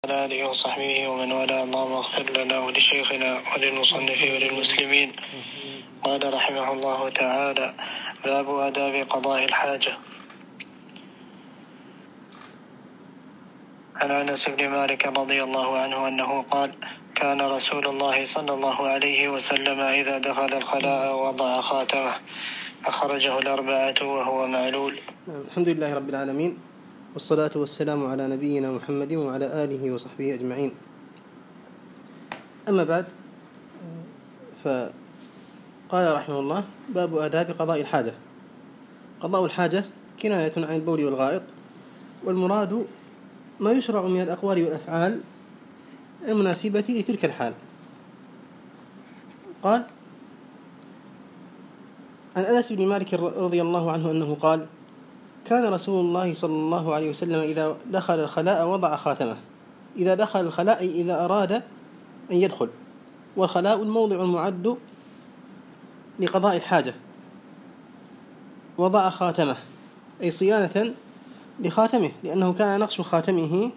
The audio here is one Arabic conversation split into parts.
وعلى آله وصحبه ومن والاه. اللهم اغفر لنا ولشيخنا وللمصنف وللمسلمين. قال رحمه الله تعالى: باب آداب قضاء الحاجة. عن أنس بن مالك رضي الله عنه أنه قال: كان رسول الله صلى الله عليه وسلم إذا دخل الخلاء وضع خاتمه، أخرجه الأربعة وهو معلول. الحمد لله رب العالمين، والصلاة والسلام على نبينا محمد وعلى آله وصحبه أجمعين. أما بعد، فقال رحمه الله: باب آداب قضاء الحاجة. قضاء الحاجة كناية عن البول والغائط، والمراد ما يشرع من الأقوال والأفعال المناسبة لتلك الحال. قال عن أنس بن مالك رضي الله عنه أنه قال: كان رسول الله صلى الله عليه وسلم إذا دخل الخلاء وضع خاتمه. إذا دخل الخلاء إذا أراد أن يدخل، والخلاء الموضع المعد لقضاء الحاجة. وضع خاتمه أي صيانة لخاتمه، لأنه كان نقش خاتمه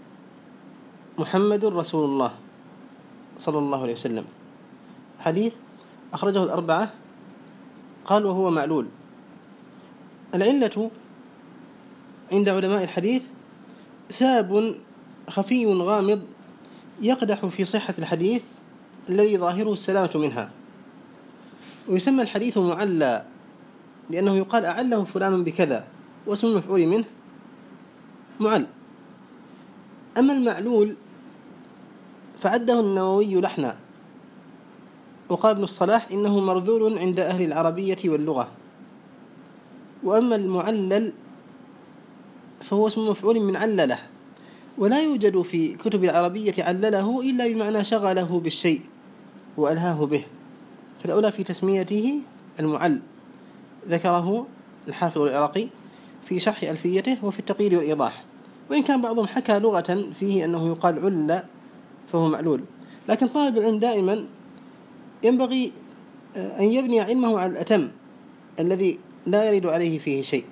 محمد رسول الله صلى الله عليه وسلم. حديث أخرجه الأربعة. قال وهو معلول. العلة عند علماء الحديث سبب خفي غامض يقدح في صحة الحديث الذي ظاهره السلامة منها، ويسمى الحديث معلى لأنه يقال أعله فلان بكذا، واسم المفعول منه معل. أما المعلول فعده النووي لحنا، وقال ابن الصلاح إنه مرذول عند أهل العربية واللغة. وأما المعلل فهو اسم مفعول من علله، ولا يوجد في كتب العربية علله إلا بمعنى شغله بالشيء وألهاه به، فالأولى في تسميته المعل. ذكره الحافظ العراقي في شرح ألفيته وفي التقييد والإيضاح، وإن كان بعضهم حكى لغة فيه أنه يقال عل فهو معلول. لكن طالب العلم دائما ينبغي أن يبني علمه على الأتم الذي لا يرد عليه فيه شيء.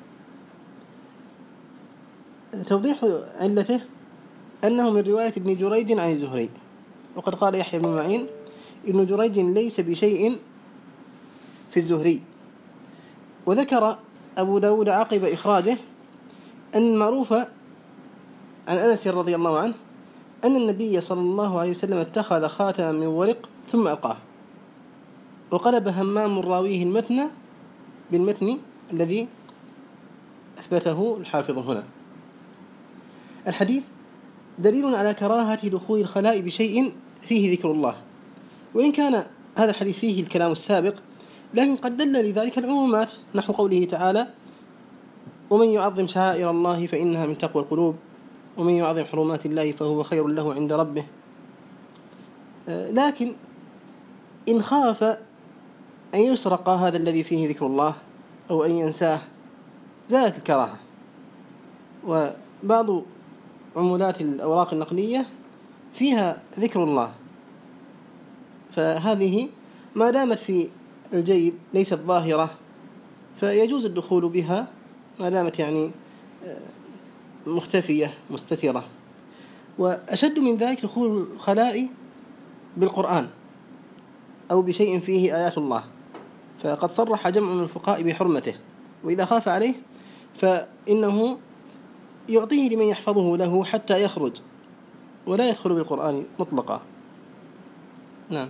توضيح علته أنه من رواية ابن جريج عن الزهري، وقد قال يحيى بن معين: ابن جريج ليس بشيء في الزهري. وذكر أبو داود عقب إخراجه أن المعروف عن أنس رضي الله عنه أن النبي صلى الله عليه وسلم اتخذ خاتما من ورق ثم ألقاه، وقلب همام راويه المتن بالمتن الذي أثبته الحافظ هنا. الحديث دليل على كراهة دخول الخلاء بشيء فيه ذكر الله، وإن كان هذا الحديث فيه الكلام السابق، لكن قد دل لذلك العمومات، نحو قوله تعالى: ومن يعظم شعائر الله فإنها من تقوى القلوب، ومن يعظم حرمات الله فهو خير له عند ربه. لكن إن خاف أن يسرق هذا الذي فيه ذكر الله أو أن ينساه زالت الكراهة. وبعض عمولات الأوراق النقدية فيها ذكر الله، فهذه ما دامت في الجيب ليست ظاهرة فيجوز الدخول بها ما دامت يعني مختفية مستترة. وأشد من ذلك دخول الخلاء بالقرآن أو بشيء فيه آيات الله، فقد صرح جمع من الفقهاء بحرمته، وإذا خاف عليه فإنه يعطيه لمن يحفظه له حتى يخرج، ولا يدخل بالقرآن مطلقا. نعم.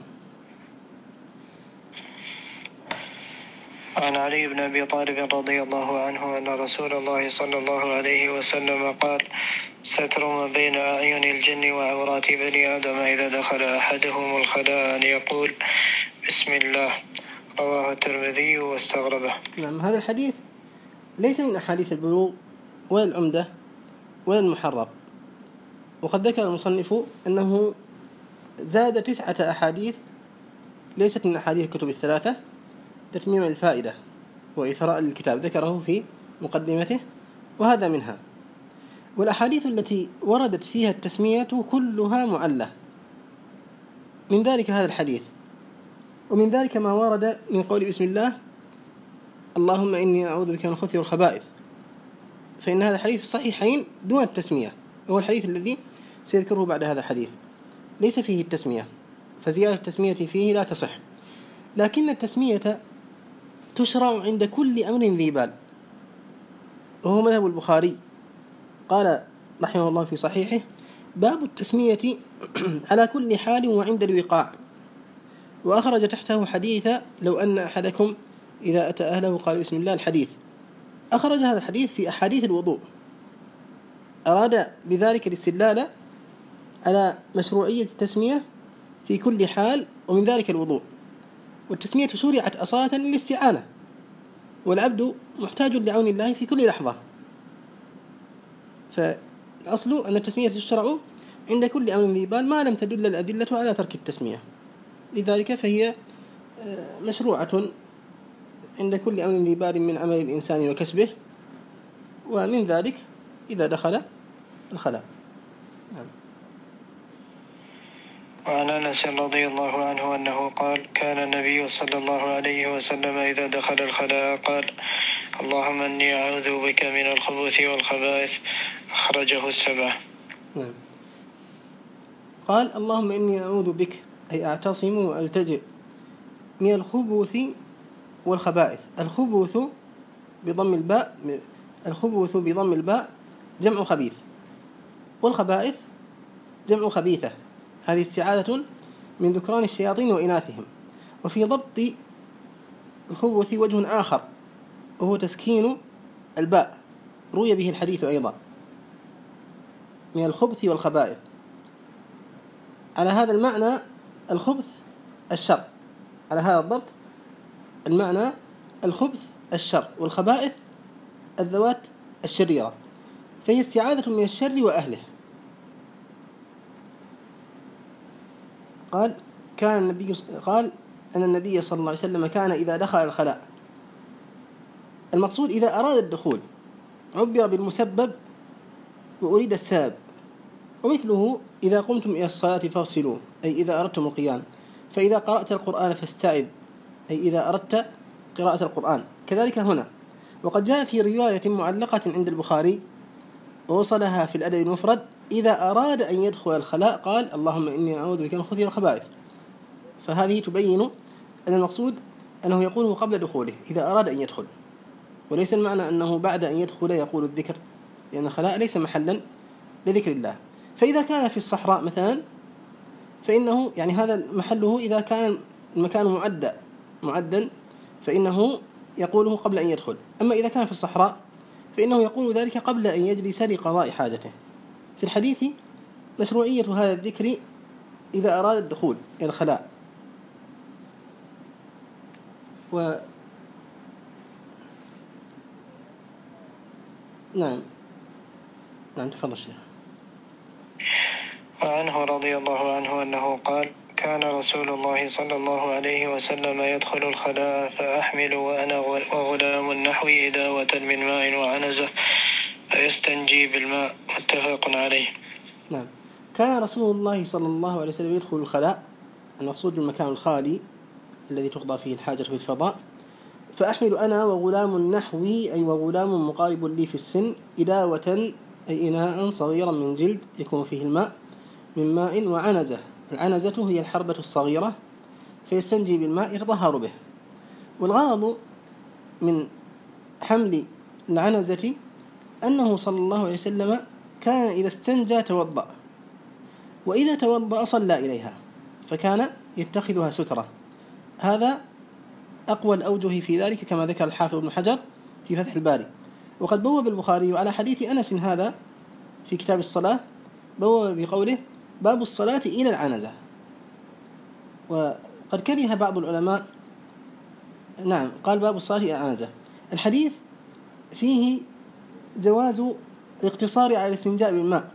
عن علي بن أبي طالب رضي الله عنه أن رسول الله صلى الله عليه وسلم قال: ستر ما بين أعين الجن وعورات بني آدم إذا دخل أحدهم الخلاء أن يقول بسم الله. رواه الترمذي واستغربه. نعم. هذا الحديث ليس من أحاديث البلوغ ولا العمدة ولا المحرر، وقد ذكر المصنف أنه زاد 9 أحاديث ليست من أحاديث الكتب الثلاثة تتميم الفائدة وإثراء للكتاب، ذكره في مقدمته، وهذا منها. والأحاديث التي وردت فيها التسمية كلها معلة، من ذلك هذا الحديث، ومن ذلك ما ورد من قول بسم الله اللهم إني أعوذ بك من الخبث والخبائث، فإن هذا الحديث الصحيحين دون التسمية، وهو الحديث الذي سيذكره بعد هذا الحديث ليس فيه التسمية، فزيادة التسمية فيه لا تصح، لكن التسمية تشرع عند كل أمر ذي بال، وهو مذهب البخاري. قال رحمه الله في صحيحه: باب التسمية على كل حال وعند الوقاع. وأخرج تحته حديث: لو أن أحدكم إذا أتى أهله قال بسم الله. الحديث أخرج هذا الحديث في أحاديث الوضوء، أراد بذلك الاستدلال على مشروعية التسمية في كل حال، ومن ذلك الوضوء. والتسمية شرعت أصالة للاستعانة، والعبد محتاج لعون الله في كل لحظة، فالأصل أن التسمية تشرع عند كل أمر ذي بال ما لم تدل الأدلة على ترك التسمية، لذلك فهي مشروعة عند كل أمر ذي بال من عمل الإنسان وكسبه، ومن ذلك إذا دخل الخلاء. وعن أنس رضي الله عنه أنه قال: كان النبي صلى الله عليه وسلم إذا دخل الخلاء قال: اللهم إني أعوذ بك من الخبث والخبائث. أخرجه السبعة. قال: اللهم إني أعوذ بك، أي أعتصم وألتجئ، من الخبث والخبائث. الخبث بضم الباء جمع خبيث، والخبائث جمع خبيثة. هذه استعاذة من ذكران الشياطين وإناثهم. وفي ضبط الخبث وجه آخر، وهو تسكين الباء، روي به الحديث أيضا، من الخبث والخبائث. على هذا المعنى الخبث الشر، على هذا الضبط المعنى الخبث الشر، والخبائث الذوات الشريرة، فهي استعاذة من الشر وأهله. قال أن النبي صلى الله عليه وسلم كان إذا دخل الخلاء، المقصود إذا أراد الدخول، عبر بالمسبب وأريد السبب. ومثله: إذا قمتم إلى الصلاة فاغسلوا، أي إذا أردتم القيام. فإذا قرأت القرآن فاستعذ، أي إذا أردت قراءة القرآن. كذلك هنا. وقد جاء في رواية معلقة عند البخاري ووصلها في الأدب المفرد: إذا أراد أن يدخل الخلاء قال: اللهم إني أعوذ بك من الخبث والخبائث. فهذه تبين أن المقصود أنه يقوله قبل دخوله إذا أراد أن يدخل، وليس المعنى أنه بعد أن يدخل يقول الذكر، لأن الخلاء ليس محلا لذكر الله. فإذا كان في الصحراء مثلا فإنه يعني هذا محله، إذا كان المكان معدا فإنه يقوله قبل أن يدخل. أما إذا كان في الصحراء فإنه يقول ذلك قبل أن يجلس لقضاء حاجته. في الحديث مشروعية هذا الذكر إذا أراد الدخول إلى الخلاء. نعم تفضل الشيخ. وعنه رضي الله عنه أنه قال: كان رسول الله صلى الله عليه وسلم يدخل الخلاء فأحمل وأنا وغلام نحوي إداوة من ماء وعنزة فيستنجي بالماء. متفق عليه. نعم. كان رسول الله صلى الله عليه وسلم يدخل الخلاء، المقصود المكان الخالي الذي تقضى فيه الحاجة في الفضاء، فأحمل أنا وغلام نحوي، أي وغلام مقارب لي في السن، إداوة أي إناء صغيرا من جلد يكون فيه الماء، من ماء وعنزة. العنزة هي الحربة الصغيرة، فيستنجي بالماء يتطهر به. والغرض من حمل العنزة أنه صلى الله عليه وسلم كان إذا استنجى توضأ، وإذا توضأ صلى إليها، فكان يتخذها سترة. هذا أقوى الأوجه في ذلك كما ذكر الحافظ ابن حجر في فتح الباري. وقد بوب البخاري على حديث أنس هذا في كتاب الصلاة، بوب بقوله: باب الصلاة إلى العنزة. وقد كره بعض العلماء، نعم، قال باب الصلاة إلى العنزة. الحديث فيه جواز الاقتصار على الاستنجاء بالماء،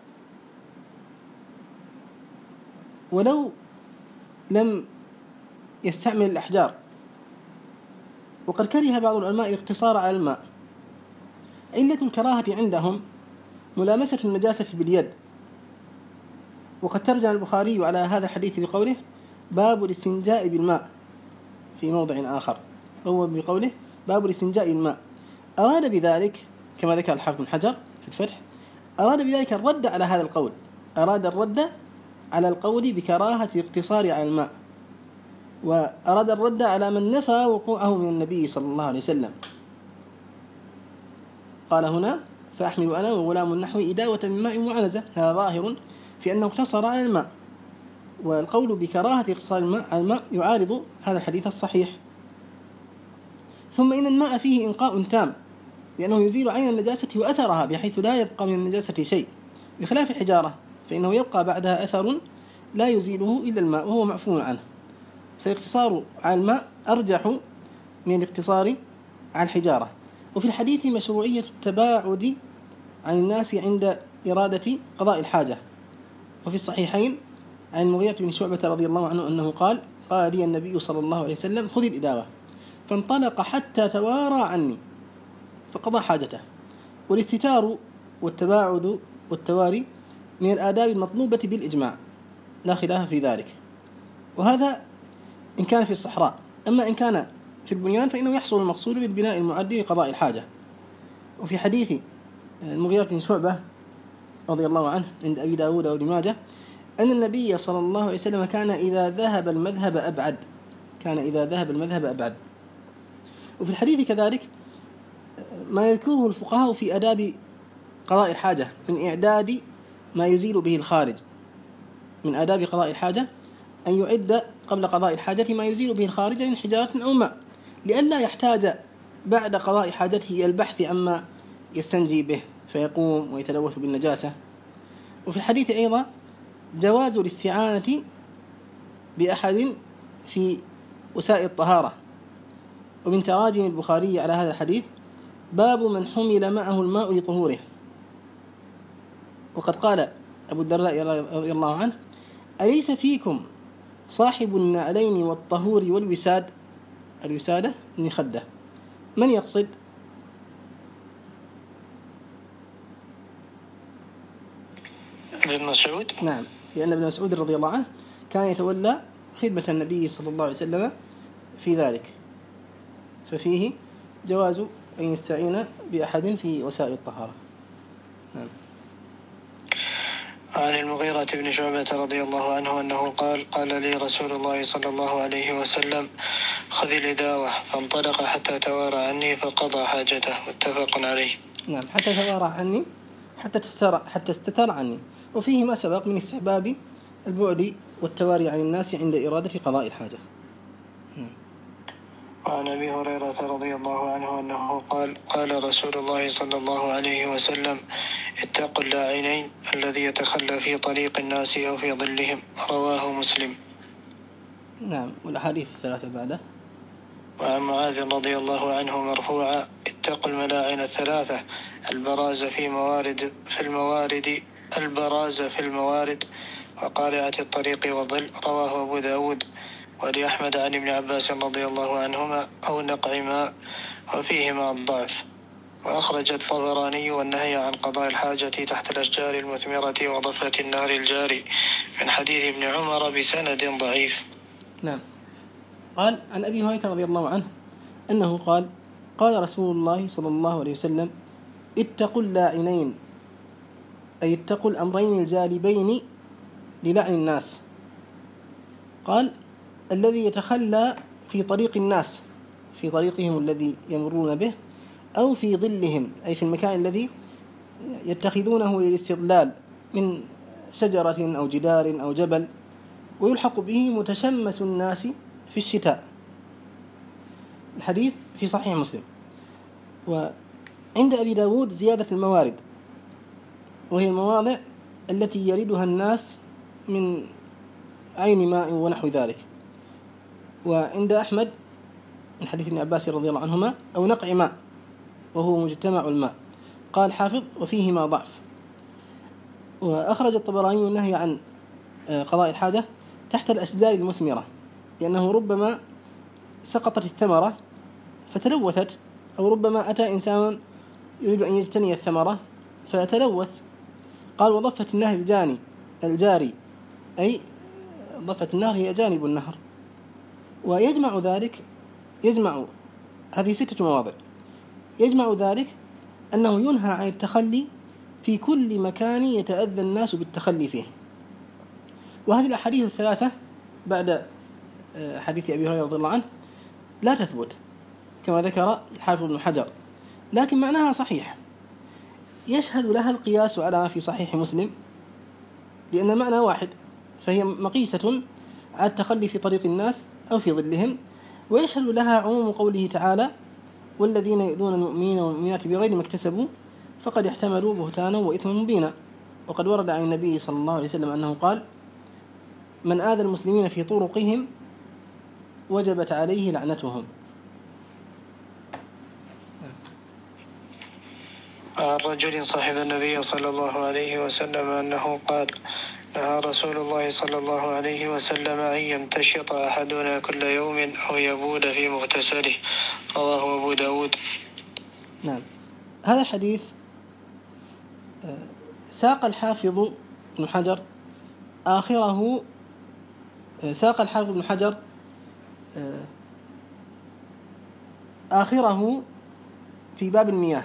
ولو لم يستعمل الأحجار. وقد كره بعض العلماء الاقتصار على الماء. علة الكراهة عندهم ملامسة النجاسة باليد. وقد ترجم البخاري على هذا الحديث بقوله: باب الاستنجاء بالماء، في موضع آخر هو بقوله: باب الاستنجاء بالماء. أراد بذلك كما ذكر الحافظ بن حجر في الفتح، أراد بذلك الرد على هذا القول، أراد الرد على القول بكراهة الاقتصار على الماء، وأراد الرد على من نفى وقوعه من النبي صلى الله عليه وسلم. قال هنا: فأحمل أنا وغلام النحو إداوة من ماء معنزة. هذا ظاهر في أنه اقتصر على الماء، والقول بكراهة اقتصار على الماء يعارض هذا الحديث الصحيح. ثم إن الماء فيه إنقاء تام، لأنه يزيل عين النجاسة وأثرها بحيث لا يبقى من النجاسة شيء، بخلاف الحجارة فإنه يبقى بعدها أثر لا يزيله إلا الماء وهو معفو عنه، فالاقتصار على الماء أرجح من الاقتصار على الحجارة. وفي الحديث مشروعية التباعد عن الناس عند إرادة قضاء الحاجة. وفي الصحيحين عن المغيرة بن شعبة رضي الله عنه أنه قال لي النبي صلى الله عليه وسلم: خذ الإداوة، فانطلق حتى توارى عني فقضى حاجته. والاستتار والتباعد والتواري من الآداب المطلوبة بالإجماع، لا خلاف في ذلك. وهذا إن كان في الصحراء. أما إن كان في البنيان فإنه يحصل المقصود بالبناء المعد لقضاء الحاجة. وفي حديث المغيرة بن شعبة رضي الله عنه عند أبي داود وابن ماجه أن النبي صلى الله عليه وسلم كان إذا ذهب المذهب أبعد. وفي الحديث كذلك ما يذكره الفقهاء في آداب قضاء الحاجة من إعداد ما يزيل به الخارج. من آداب قضاء الحاجة أن يعد قبل قضاء الحاجة ما يزيل به الخارج من حجارة أو ماء، لئلا يحتاج بعد قضاء حاجته إلى البحث عما يستنجي به فيقوم ويتلوث بالنجاسة. وفي الحديث أيضا جواز الاستعانة بأحد في وسائل الطهارة. ومن تراجم البخاري على هذا الحديث: باب من حمل معه الماء لطهوره. وقد قال أبو الدرداء رضي الله عنه: أليس فيكم صاحب النعلين والطهور والوساد؟ الوسادة المخدة. من يقصد؟ ابن مسعود. نعم، لأن ابن مسعود رضي الله عنه كان يتولى خدمة النبي صلى الله عليه وسلم في ذلك، ففيه جواز أن يستعين بأحد في وسائل الطهارة. نعم. عن المغيرة بن شعبة رضي الله عنه أنه قال لي رسول الله صلى الله عليه وسلم: خذ الإداوة، فانطلق حتى توارى عني فقضى حاجته. متفق عليه. نعم، حتى توارى عني حتى استتر عني. وفيه ما سبق من استحباب البعد والتواري عن الناس عند إرادة قضاء الحاجة. وعن أبي هريرة رضي الله عنه أنه قال رسول الله صلى الله عليه وسلم: اتقوا اللاعنين الذي يتخلى في طريق الناس أو في ظلهم. رواه مسلم. نعم، والأحاديث الثلاثة بعده. وعن معاذ رضي الله عنه مرفوعا: اتقوا الملاعن الثلاثة، البراز في الموارد وقارعة الطريق وظل. رواه أبو داود. ولأحمد عن ابن عباس رضي الله عنهما: أو نقع ماء، وفيهما الضعف. وأخرج الطبراني والنهي عن قضاء الحاجة تحت الأشجار المثمرة وضفة النهر الجاري من حديث ابن عمر بسند ضعيف. نعم. قال عن أبي هريرة رضي الله عنه أنه قال رسول الله صلى الله عليه وسلم: اتقوا اللاعنين، أي اتقوا الأمرين الجالبين للعن الناس. قال: الذي يتخلى في طريق الناس، في طريقهم الذي يمرون به، أو في ظلهم، أي في المكان الذي يتخذونه للاستظلال من شجرة أو جدار أو جبل، ويلحق به متشمس الناس في الشتاء. الحديث في صحيح مسلم. وعند أبي داود زيادة الموارد، وهي المواضع التي يردها الناس من عين ماء ونحو ذلك. وعند أحمد من حديث ابن عباس رضي الله عنهما: أو نقع ماء، وهو مجتمع الماء. قال حافظ: وفيهما ضعف. وأخرج الطبراني النهي عن قضاء الحاجة تحت الأشجار المثمرة، لأنه ربما سقطت الثمرة فتلوثت، أو ربما أتى إنسان يريد أن يجتني الثمرة فتلوث. قال: وضفة النهر الجاري، أي ضفة النهر هي جانب النهر. ويجمع ذلك، هذه 6 مواضع، يجمع ذلك أنه ينهى عن التخلي في كل مكان يتأذى الناس بالتخلي فيه. وهذه الأحاديث الثلاثة بعد حديث أبي هريرة رضي الله عنه لا تثبت كما ذكر الحافظ ابن حجر، لكن معناها صحيح، يشهد لها القياس على ما في صحيح مسلم، لأن المعنى واحد، فهي مقيسة على التخلي في طريق الناس أو في ظلهم. ويشهد لها عموم قوله تعالى: والذين يؤذون المؤمنين والمؤمنات بغير ما اكتسبوا فقد احتملوا بهتانا وإثما مبينا. وقد ورد عن النبي صلى الله عليه وسلم أنه قال: من آذى المسلمين في طرقهم وجبت عليه لعنتهم. عن رجل صاحب النبي صلى الله عليه وسلم أنه قال: نهى رسول الله صلى الله عليه وسلم أن يمتشط أحدنا كل يوم أو يبول في مغتسله. رواه أبو داود. نعم، هذا الحديث ساق الحافظ ابن حجر آخره، آخره في باب المياه،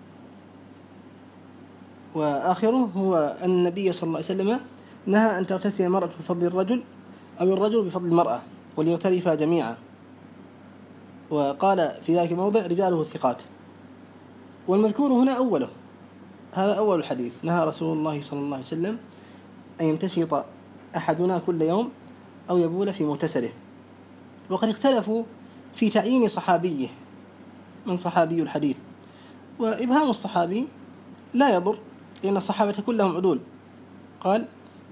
وآخره هو أن النبي صلى الله عليه وسلم نهى أن تغتسل المرأة بفضل الرجل أو الرجل بفضل المرأة وليغترفا جميعا، وقال في ذلك الموضع: رجاله ثقات. والمذكور هنا أوله، هذا أول الحديث: نهى رسول الله صلى الله عليه وسلم أن يمتشط أحدنا كل يوم أو يبول في مغتسله. وقد اختلفوا في تعيين صحابيه، من صحابي الحديث، وإبهام الصحابي لا يضر، لأن الصحابة كلهم عدول. قال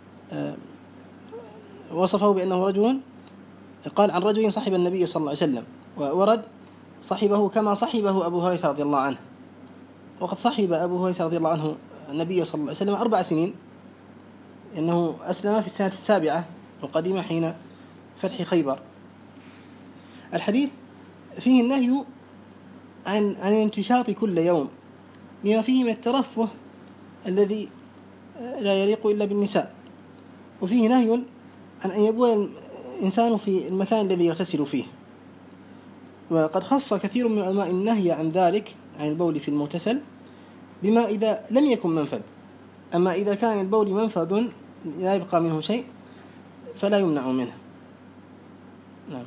وصفه بأنه رجل، قال عن رجل صحب النبي صلى الله عليه وسلم، وورد صحبه كما صحبه أبو هريرة رضي الله عنه. وقد صحب أبو هريرة رضي الله عنه النبي صلى الله عليه وسلم 4 سنين، إنه أسلم في السنة 7 القديمة حين فتح خيبر. الحديث فيه النهي عن الانتشاط كل يوم لما فيه من الترفه الذي لا يليق إلا بالنساء، وفيه نهي عن أن يبول الإنسان في المكان الذي يغتسل فيه. وقد خص كثير من علماء النهي عن ذلك، عن البول في المغتسل، بما إذا لم يكن منفذ. أما إذا كان البول منفذ لا يبقى منه شيء فلا يمنع منه. نعم.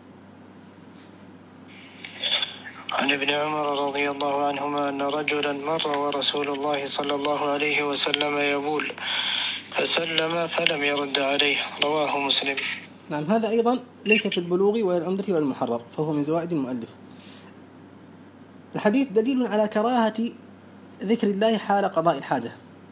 عن ابن عمر رضي الله عنهما أن رجلا مر ورسول الله صلى الله عليه وسلم يبول فسلم فلم يرد عليه. رواه مسلم. نعم، هذا أيضا ليس في البلوغ ولا العمدة ولا المحرر، فهو من زوائد المؤلف. الحديث دليل على كراهة ذكر الله حال قضاء الحاجة،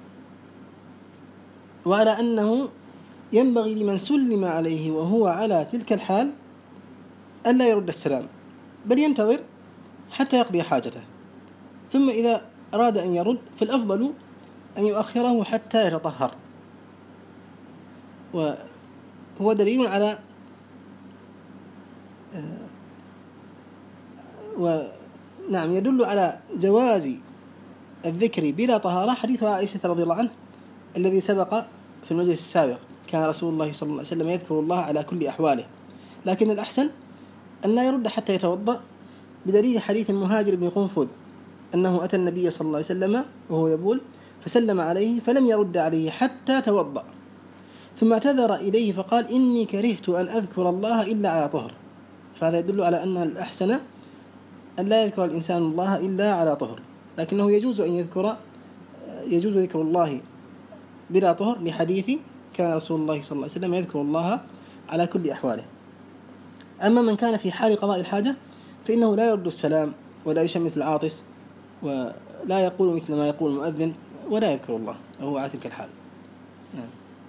وعلى أنه ينبغي لمن سلم عليه وهو على تلك الحال ألا يرد السلام، بل ينتظر حتى يقضي حاجته، ثم إذا أراد أن يرد فالأفضل أن يؤخره حتى يتطهر. وهو دليل على نعم، يدل على جواز الذكر بلا طهارة حديث عائشة رضي الله عنه الذي سبق في المجلس السابق: كان رسول الله صلى الله عليه وسلم يذكر الله على كل أحواله، لكن الأحسن أن لا يرد حتى يتوضأ، بدليل حديث المهاجر بن قنفذ أنه أتى النبي صلى الله عليه وسلم وهو يبول فسلم عليه فلم يرد عليه حتى توضأ، ثم اعتذر إليه فقال: إني كرهت أن أذكر الله إلا على طهر. فهذا يدل على أن الأحسن أن لا يذكر الإنسان الله إلا على طهر، لكنه يجوز ذكر الله بلا طهر، لحديث كان رسول الله صلى الله عليه وسلم يذكر الله على كل أحواله. أما من كان في حال قضاء الحاجة فإنه لا يرد السلام ولا يشمت العاطس ولا يقول مثل ما يقول المؤذن ولا يذكر الله وهو على تلك الحال. نعم.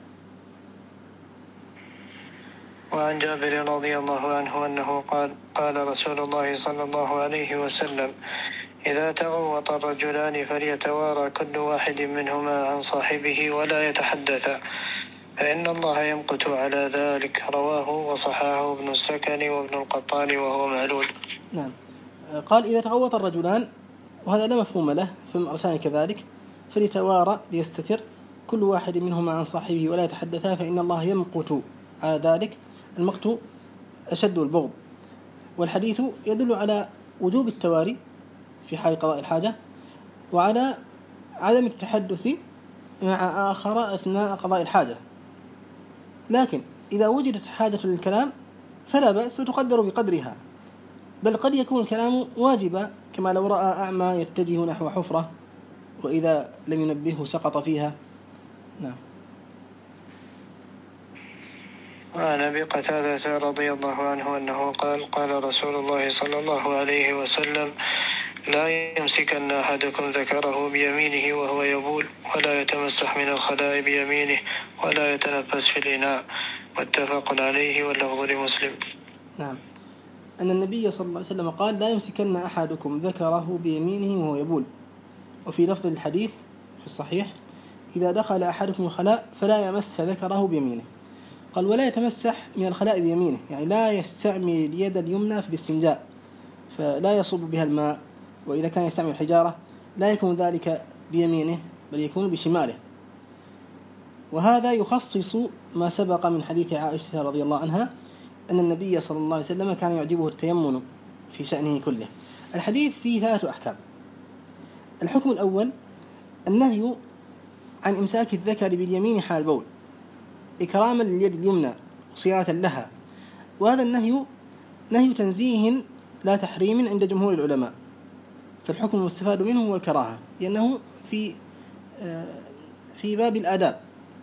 وعن جابر رضي الله عنه أنه قال رسول الله صلى الله عليه وسلم: إذا تغوط الرجلان فليتوارى كل واحد منهما عن صاحبه ولا يتحدثا، فإن الله يمقت على ذلك. رواه وصححه ابن السكن وابن القطان وهو معلول. نعم. قال: إذا تغوط الرجلان، وهذا لا مفهوم له، فالرجلان كذلك، فليتوارى ليستتر كل واحد منهما عن صاحبه ولا يتحدثا، فإن الله يمقت على ذلك. المقت أشد البغض. والحديث يدل على وجوب التواري في حال قضاء الحاجة، وعلى عدم التحدث مع آخر أثناء قضاء الحاجة. لكن إذا وجدت حاجة للكلام فلا بأس وتقدر بقدرها، بل قد يكون الكلام واجبا، كما لو رأى أعمى يتجه نحو حفرة وإذا لم ينبهه سقط فيها. نعم. وعن أبي قتادة رضي الله عنه أنه قال: قال رسول الله صلى الله عليه وسلم: لا يمسكن أحدكم ذكره بيمينه وهو يبول، ولا يتمسح من الخلاء بيمينه، ولا يتنفس في الإناء. متفق عليه واللفظ لمسلم. نعم. أن النبي صلى الله عليه وسلم قال: لا يمسكن أحدكم ذكره بيمينه وهو يبول. وفي لفظ الحديث في الصحيح: إذا دخل أحدكم الخلاء فلا يمس ذكره بيمينه. قال: ولا يتمسح من الخلاء بيمينه، يعني لا يستعمل اليد اليمنى في الاستنجاء فلا يصب بها الماء، وإذا كان يستعمل الحجارة لا يكون ذلك بيمينه بل يكون بشماله. وهذا يخصص ما سبق من حديث عائشة رضي الله عنها أن النبي صلى الله عليه وسلم كان يعجبه التيمن في شأنه كله. الحديث فيه 3 أحكام. الحكم الأول: النهي عن إمساك الذكر باليمين حال البول إكراما لليد اليمنى وصيانة لها، وهذا النهي نهي تنزيه لا تحريم عند جمهور العلماء، فالحكم المستفاد منه هو الكراهة، لأنه في باب الآداب.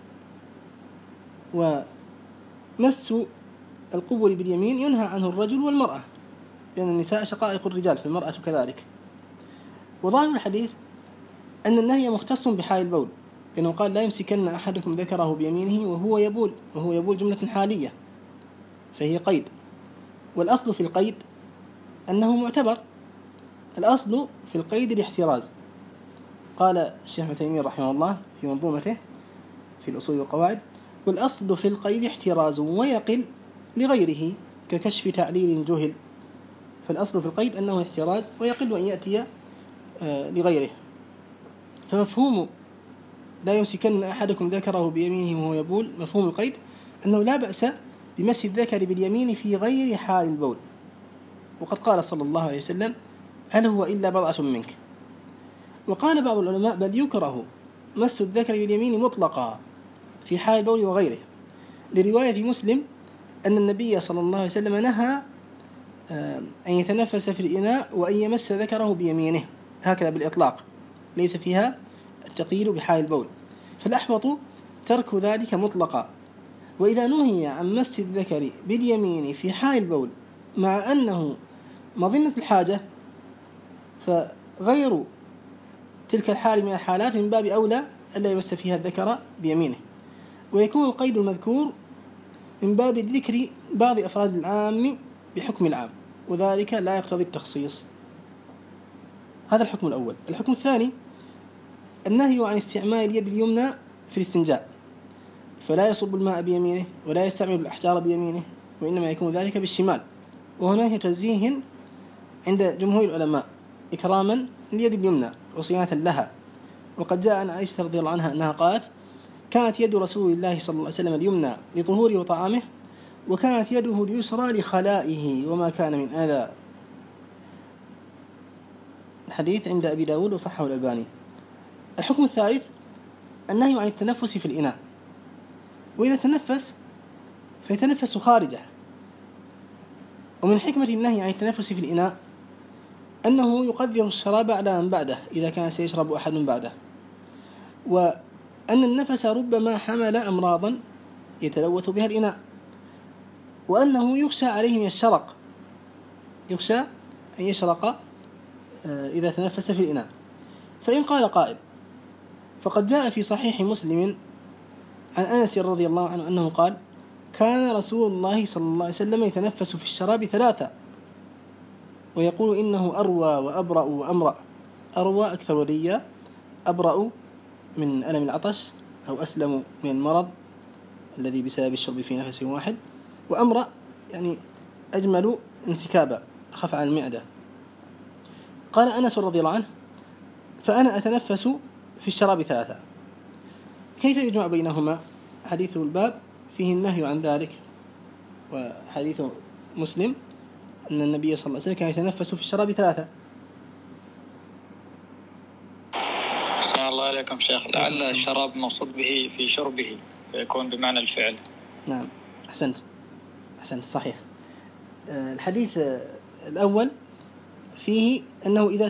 ومس القبل باليمين ينهى عنه الرجل والمرأة، لأن النساء شقائق الرجال فالمرأة كذلك. وظاهر الحديث أن النهي مختص بحال البول، لأنه قال: لا يمسكن أحدكم ذكره بيمينه وهو يبول، وهو يبول جملة حالية فهي قيد. والأصل في القيد أنه معتبر، الأصل في القيد الاحتراز. قال الشيخ ابن تيمية رحمه الله في منظومته في الأصول والقواعد: والأصل في القيد احتراز ويقل لغيره ككشف تعليل جهل. فالأصل في القيد أنه احتراز ويقل أن يأتي لغيره. فمفهوم لا يمسكن أحدكم ذكره بيمينه وهو يبول، مفهوم القيد أنه لا بأس بمس الذكر باليمين في غير حال البول. وقد قال صلى الله عليه وسلم: هل هو إلا بضعة منك. وقال بعض العلماء: بل يكره مس الذكر باليمين مطلقا في حال البول وغيره، لرواية مسلم أن النبي صلى الله عليه وسلم نهى أن يتنفس في الإناء وأن يمس ذكره بيمينه، هكذا بالإطلاق، ليس فيها التقييد بحال البول، فالأحوط ترك ذلك مطلقا. وإذا نهي عن مس الذكر باليمين في حال البول مع أنه مظنة الحاجة، فغير تلك الحال من الحالات من باب أولى ألا يمس فيها الذكر بيمينه. ويكون القيد المذكور من باب ذكر بعض أفراد العام بحكم العام، وذلك لا يقتضي التخصيص. هذا الحكم الأول. الحكم الثاني: النهي عن استعمال اليد اليمنى في الاستنجاء، فلا يصب الماء بيمينه ولا يستعمل الأحجار بيمينه، وإنما يكون ذلك بالشمال. وهنا نهي تنزيه عند جمهور العلماء إكراما لليد اليمنى وصيانة لها. وقد جاء عن عائشة رضي الله عنها أنها قالت: كانت يد رسول الله صلى الله عليه وسلم اليمنى لطهوره وطعامه، وكانت يده اليسرى لخلائه وما كان من أذى. الحديث عند أبي داود وصححه الألباني. الحكم الثالث: النهي عن التنفس في الإناء، وإذا تنفس فيتنفس خارجه. ومن حكمة النهي عن التنفس في الإناء أنه يقدر الشراب على من بعده إذا كان سيشرب أحد بعده، وأن النفس ربما حمل أمراضا يتلوث بها الإناء، وأنه يخشى عليه من الشرق، يخشى أن يشرق إذا تنفس في الإناء. فإن قال قائل: فقد جاء في صحيح مسلم عن أنس رضي الله عنه أنه قال: كان رسول الله صلى الله عليه وسلم يتنفس في الشراب 3 ويقول إنه أروى وأبرأ وأمرأ. أروى أكثر وليا، أبرأ من ألم العطش أو أسلم من المرض الذي بسبب الشرب في نفس واحد، وأمرأ يعني أجمل انسكابا، أخف عن المعدة. قال أنس رضي الله عنه: فأنا أتنفس في الشراب 3. كيف يجمع بينهما؟ حديث الباب فيه النهي عن ذلك، وحديث مسلم أن النبي صلى الله عليه وسلم كان يتنفس في الشراب 3. صلى الله إياكم شيخ. لعل الشراب مقصود به في شربه فيكون بمعنى الفعل. نعم أحسنت صحيح. الحديث الأول فيه أنه إذا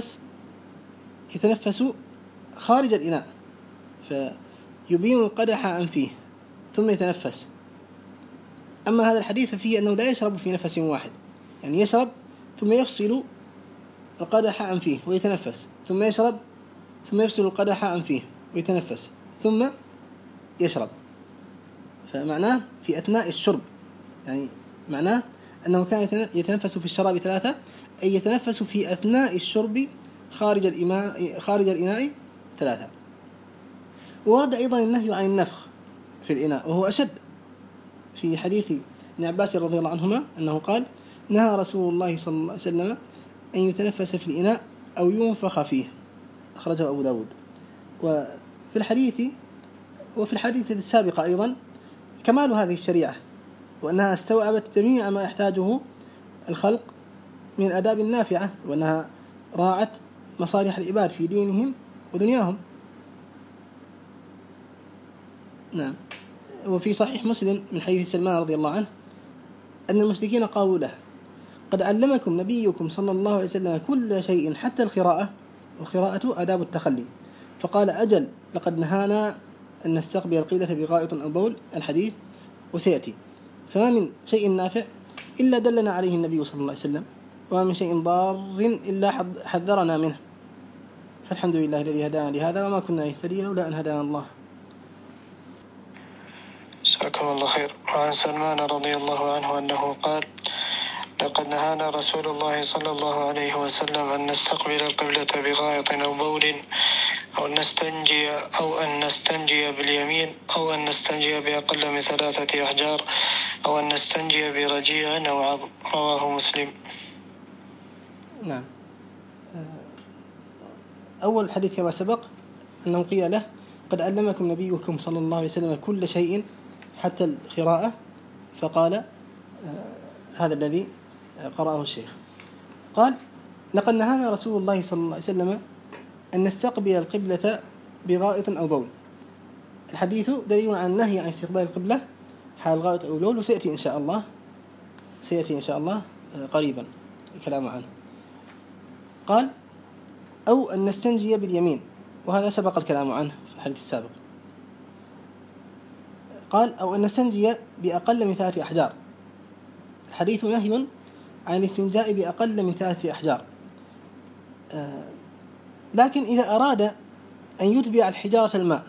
يتنفس خارج الإناء فيبين القدح عن فيه ثم يتنفس. أما هذا الحديث فيه أنه لا يشرب في نفس واحد، يعني يشرب ثم يفصل القدح عن فيه ويتنفس، ثم يشرب ثم يفصل القدح عن فيه ويتنفس ثم يشرب. فمعناه في أثناء الشرب، يعني معناه أنه كان يتنفس في الشراب 3، أي يتنفس في أثناء الشرب خارج الإناء 3. وورد أيضا النهي عن النفخ في الإناء وهو أشد، في حديث ابن عباس رضي الله عنهما أنه قال: نهى رسول الله صلى الله عليه وسلم أن يتنفس في الإناء أو ينفخ فيه، أخرجه أبو داود. وفي الحديث السابق أيضا كمال هذه الشريعة، وأنها استوعبت جميع ما يحتاجه الخلق من الآداب النافعة، وأنها راعت مصالح العباد في دينهم ودنياهم. نعم. وفي صحيح مسلم من حديث سلمان رضي الله عنه أن المشركين قالوا له: قد علمكم نبيكم صلى الله عليه وسلم كل شيء حتى القراءة آداب التخلي. فقال: أجل، لقد نهانا أن نستقبل القبلة بغائط أو بول، الحديث وسيأتي. فما من شيء نافع إلا دلنا عليه النبي صلى الله عليه وسلم، وما من شيء ضار إلا حذرنا منه. فالحمد لله الذي هدانا لهذا وما كنا نهتدي لولا أن هدانا الله. جزاكم الله خير. وعن سلمان رضي الله عنه أنه قال: لقد نهانا رسول الله صلى الله عليه وسلم أن نستقبل القبلة بغائط أو بول أو أن نستنجي باليمين أو أن نستنجي بأقل من 3 أحجار أو أن نستنجي برجيع أو عظم. رواه مسلم. نعم. أول الحديث كما سبق أنه قيل له: قد علمكم نبيكم صلى الله عليه وسلم كل شيء حتى القراءة. فقال هذا الذي قرأه الشيخ، قال: لقد نهانا رسول الله صلى الله عليه وسلم أن نستقبل القبلة بغائط أو بول. الحديث دليل على النهي عن استقبال القبلة حال غائط أو بول، وسيأتي إن شاء الله قريبا الكلام عنه. قال: أو أن نستنجي باليمين، وهذا سبق الكلام عنه في الحديث السابق. قال: أو أن نستنجي بأقل من 3 أحجار. الحديث نهي عن الاستنجاء بأقل من 3 أحجار، لكن إذا أراد أن يتبع الحجارة الماء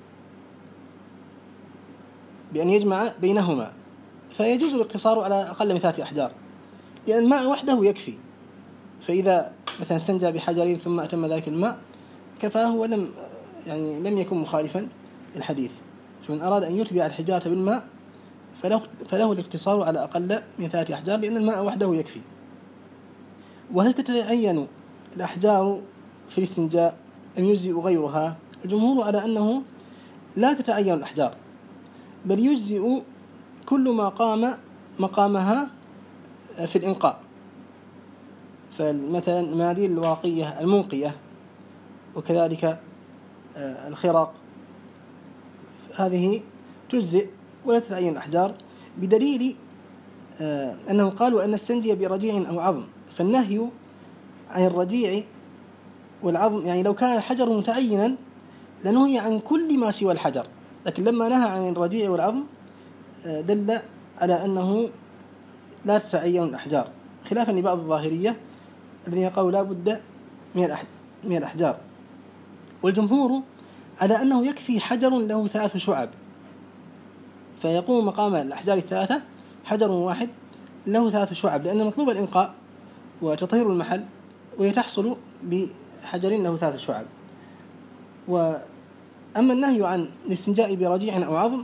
بأن يجمع بينهما فيجوز الاقتصار على أقل من 3 أحجار، لأن الماء وحده يكفي. فإذا مثلا استنجى بحجرين ثم أتم ذلك الماء كفاه، ولم لم يكن مخالفا الحديث. فمن أراد أن يتبع الحجارة بالماء فله الاقتصار على أقل من 3 أحجار، لأن الماء وحده يكفي. وهل تتعين الأحجار في الاستنجاء أم يجزئ غيرها؟ الجمهور على أنه لا تتعين الأحجار، بل يجزئ كل ما قام مقامها في الإنقاء. فمثلا المناديل الورقية المنقية، وكذلك الخراق، هذه تجزئ ولا تتعين الأحجار، بدليل أنهم قالوا أن نستنجي برجيع أو عظم. فالنهي عن الرجيع والعظم، يعني لو كان الحجر متعينا لنهي عن كل ما سوى الحجر، لكن لما نهى عن الرجيع والعظم دل على أنه لا تتعين الأحجار، خلافا لبعض الظاهرية الذين قالوا لا بد من الأحجار. والجمهور على أنه يكفي حجر له 3 شعب، فيقوم مقام الأحجار 3 حجر واحد له 3 شعب، لأن مطلوب الإنقاء وتطهير المحل، ويتحصل بحجر له 3 شعب. وأما النهي عن الاستنجاء برجيع أو عظم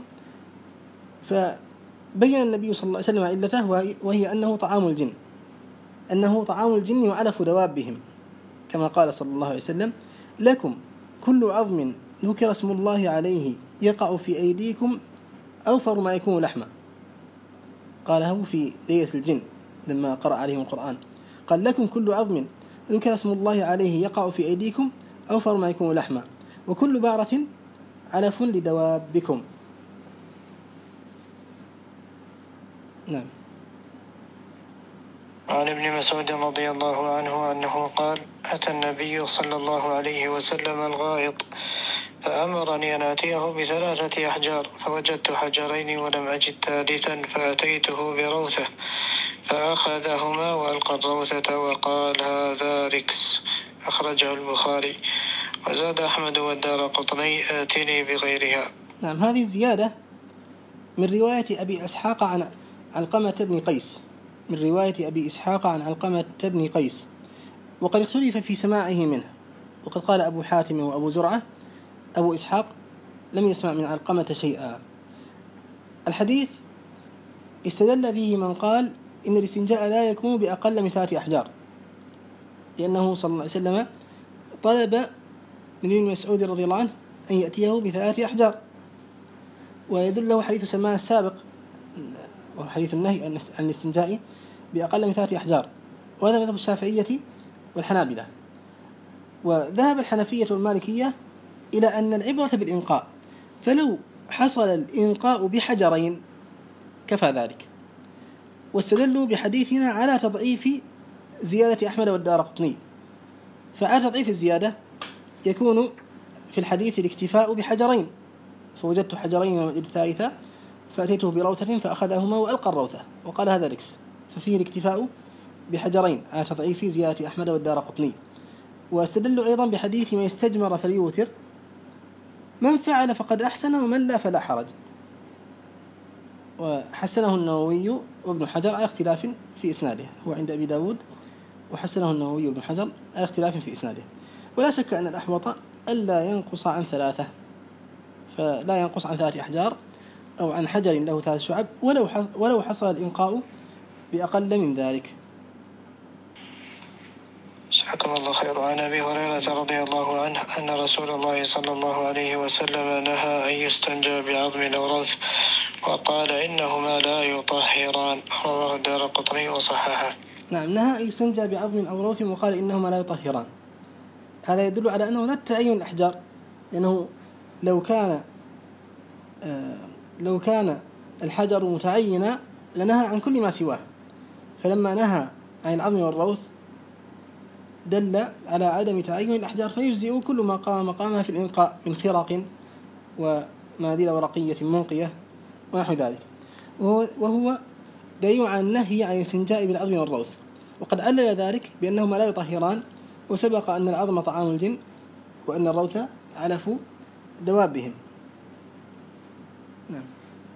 فبين النبي صلى الله عليه وسلم علته، وهي أنه طعام الجن وعلف دوابهم، كما قال صلى الله عليه وسلم: لكم كل عظم ذكر اسم الله عليه يقع في أيديكم أوفر ما يكون لحما. قاله في ليلة الجن لما قرأ عليهم القرآن، قال: لكم كل عظم ذكر اسم الله عليه يقع في أيديكم أوفر ما يكون لحما. وكل بارة علف لدوابكم. نعم. عن ابن مسعود رضي الله عنه أنه قال: أتى النبي صلى الله عليه وسلم الغائط فأمرني أن آتيه ب3 أحجار، فوجدت حجرين ولم أجد ثالثا، فأتيته بروثة فأخذهما وألقى الروثة وقال: هذا ركس. أخرجه البخاري. وزاد أحمد والدارقطني: آتني بغيرها. نعم، هذه الزيادة من رواية أبي إسحاق عن علقمة بن قيس، من رواية أبي إسحاق عن علقمة بن قيس، وقد اختلف في سماعه منه. وقد قال أبو حاتم وأبو زرعة: أبو إسحاق لم يسمع من علقمة شيئا. الحديث استدل به من قال إن الاستنجاء لا يكون بأقل من 3 أحجار، لأنه صلى الله عليه وسلم طلب من ابن مسعود رضي الله عنه أن يأتيه ب3 أحجار، ويدله حديث سلمان السابق وحديث النهي عن الاستنجاء بأقل من 3 أحجار. وهذا مذهب الشافعية والحنابلة. وذهب الحنفية والمالكية إلى أن العبرة بالإنقاء، فلو حصل الإنقاء بحجرين كفى ذلك. واستدلوا بحديثنا على تضعيف زيادة أحمد والدارقطني، فعلى تضعيف الزيادة يكون في الحديث الاكتفاء بحجرين، فوجدت حجرين ووجدت ثالثة فأتيته بروثة فأخذهما وألقى الروثة وقال: هذا ركس، ففيه الاكتفاء بحجرين على تضعيف زيادة أحمد والدارقطني. واستدلوا أيضا بحديث: من استجمر فليوتر، من فعل فقد أحسن ومن لا فلا حرج. وحسنه النووي وابن حجر على اختلاف في إسناده، هو عند أبي داود، وحسنه النووي وابن حجر على اختلاف في إسناده. ولا شك أن الأحوط ألا ينقص عن 3، فلا ينقص عن 3 أحجار أو عن حجر له 3 شعب، ولو حصل الإنقاء بأقل من ذلك. جزاكم الله خير. عن أبي هريرة رضي الله عنه أن رسول الله صلى الله عليه وسلم نهى أن يستنجى بعظم أو روث، وقال: إنهما لا يطهران. رواه الدارقطني وصححه. نعم، نهى أن يستنجى بعظم أو روث وقال: إنهما لا يطهران. هذا يدل على أنه لا تعين الأحجار، لأنه لو كان الحجر متعينا لنهى عن كل ما سواه، فلما نهى عن العظم والروث دل على عدم تعين الأحجار، فيجزئ كل ما قام مقامها في الإنقاء من خرق ومناديل ورقية منقية ونحو ذلك، وهو دليل على النهي عن الاستنجاء بالعظم والروث. وقد علل ذلك بأنهما لا يطهران، وسبق أن العظم طعام الجن وأن الروث علف دوابهم. نعم.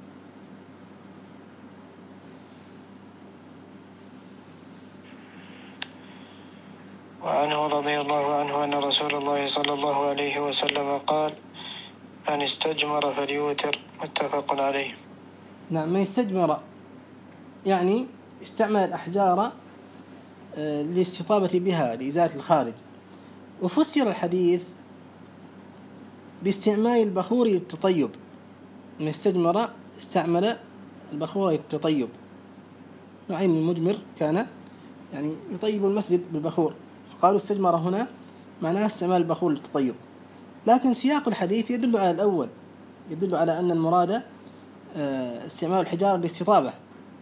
وعنه رضي الله عنه أن رسول الله صلى الله عليه وسلم قال: من استجمر فليوتر. متفق عليه. نعم، من استجمر يعني استعمل الأحجار للاستطابة بها لإزالة الخارج. وفسر الحديث باستعمال البخور للتطيب، من استجمر استعمل البخور للتطيب. نوعين من المجمر كان يعني يطيب المسجد بالبخور، فقالوا استجمر هنا معناه استعمال البخور للتطيب. لكن سياق الحديث يدل على الأول، يدل على أن المراد استعمال الحجارة للاستطابة،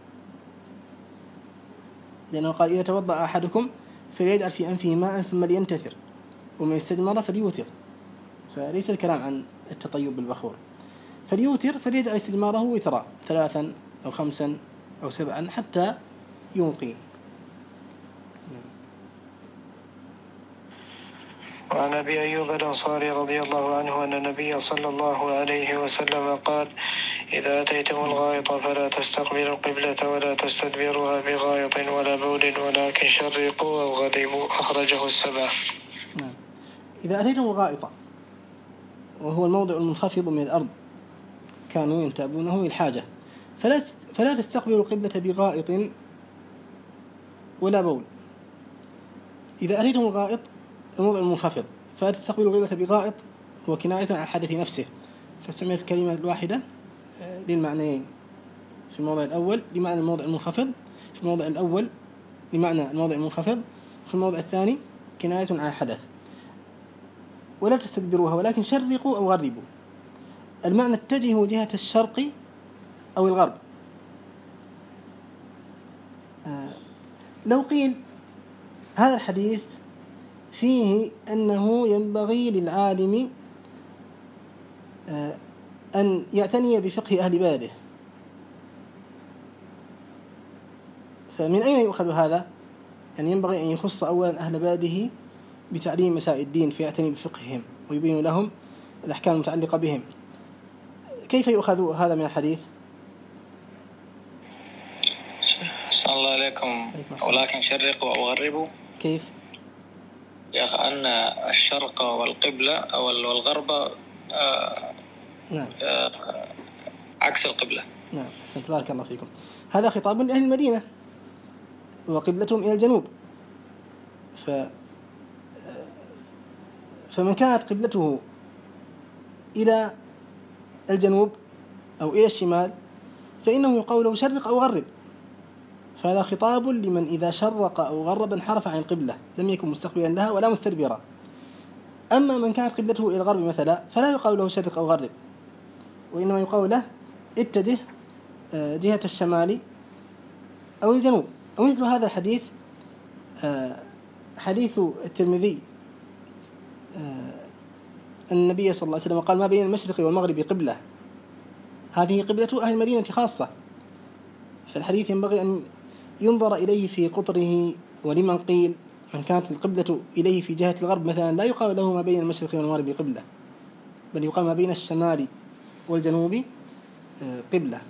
لأنه قال: إذا توضأ أحدكم فليجعل في أنفه ماء ثم لينتثر، ومن استجمر فليوتر، فليس الكلام عن التطيب بالبخور. فليوتر فليجعل استجماره وترا 3 أو 5 أو 7 حتى ينقي. وعن أبي أيوب الأنصاري رضي الله عنه أن النبي صلى الله عليه وسلم قال: إذا أتيتم الغائط فلا تستقبلوا القبلة ولا تستدبروها بغائط ولا بول، ولكن شرقوا أو غربوا. أخرجه السبعة. نعم. إذا أتيتم الغائط وهو الموضع المنخفض من الأرض كانوا ينتابونه الحاجة، فلا تستقبلوا القبلة بغائط ولا بول. إذا أتيتم الغائط الموضع المنخفض فلا تستقبلوا القبلة بغائط هو كناية عن الحدث نفسه، فاستعملت الكلمة الواحدة للمعنيين. في الموضع الأول لمعنى الموضع المنخفض، في الموضع الأول لمعنى الموضع المنخفض، في الموضع الثاني كناية عن الحدث. ولا تستدبروها، ولكن شرقوا أو غربوا. المعنى اتجهوا جهة الشرق أو الغرب. لو قيل هذا الحديث فيه أنه ينبغي للعالم أن يعتني بفقه أهل بلده، فمن أين يؤخذ هذا؟ يعني ينبغي أن يخص أولا أهل بلده بتعليم مسائل الدين فيعتني بفقههم ويبين لهم الأحكام المتعلقة بهم. كيف يؤخذ هذا من الحديث؟ صلى الله عليكم. ولكن شرقوا أو غربوا. كيف؟ يا أخي أن الشرق والقبلة أو الغرب نعم. عكس القبلة. نعم، بارك الله فيكم. هذا خطاب لأهل المدينة وقبلتهم إلى الجنوب، فمن كانت قبلته إلى الجنوب أو إلى الشمال فإنه يقول له شرق أو غرب، فهذا خطاب لمن إذا شرق أو غرب انحرف عن القبلة، لم يكن مستقبلا لها ولا مستدبرا. أما من كانت قبلته إلى الغرب مثلا فلا يقال له شرق أو غرب، وإنما يقال له اتجه جهة الشمال أو الجنوب. ومثل هذا الحديث حديث الترمذي النبي صلى الله عليه وسلم قال: ما بين المشرق والمغرب قبلة، هذه قبلة أهل المدينة خاصة. فالحديث ينبغي أن ينظر إليه في قطره. ولمن قيل من كانت القبلة إليه في جهة الغرب مثلا لا يقال له ما بين المشرق والمغرب قبلة، بل يقال ما بين الشمال والجنوب قبلة.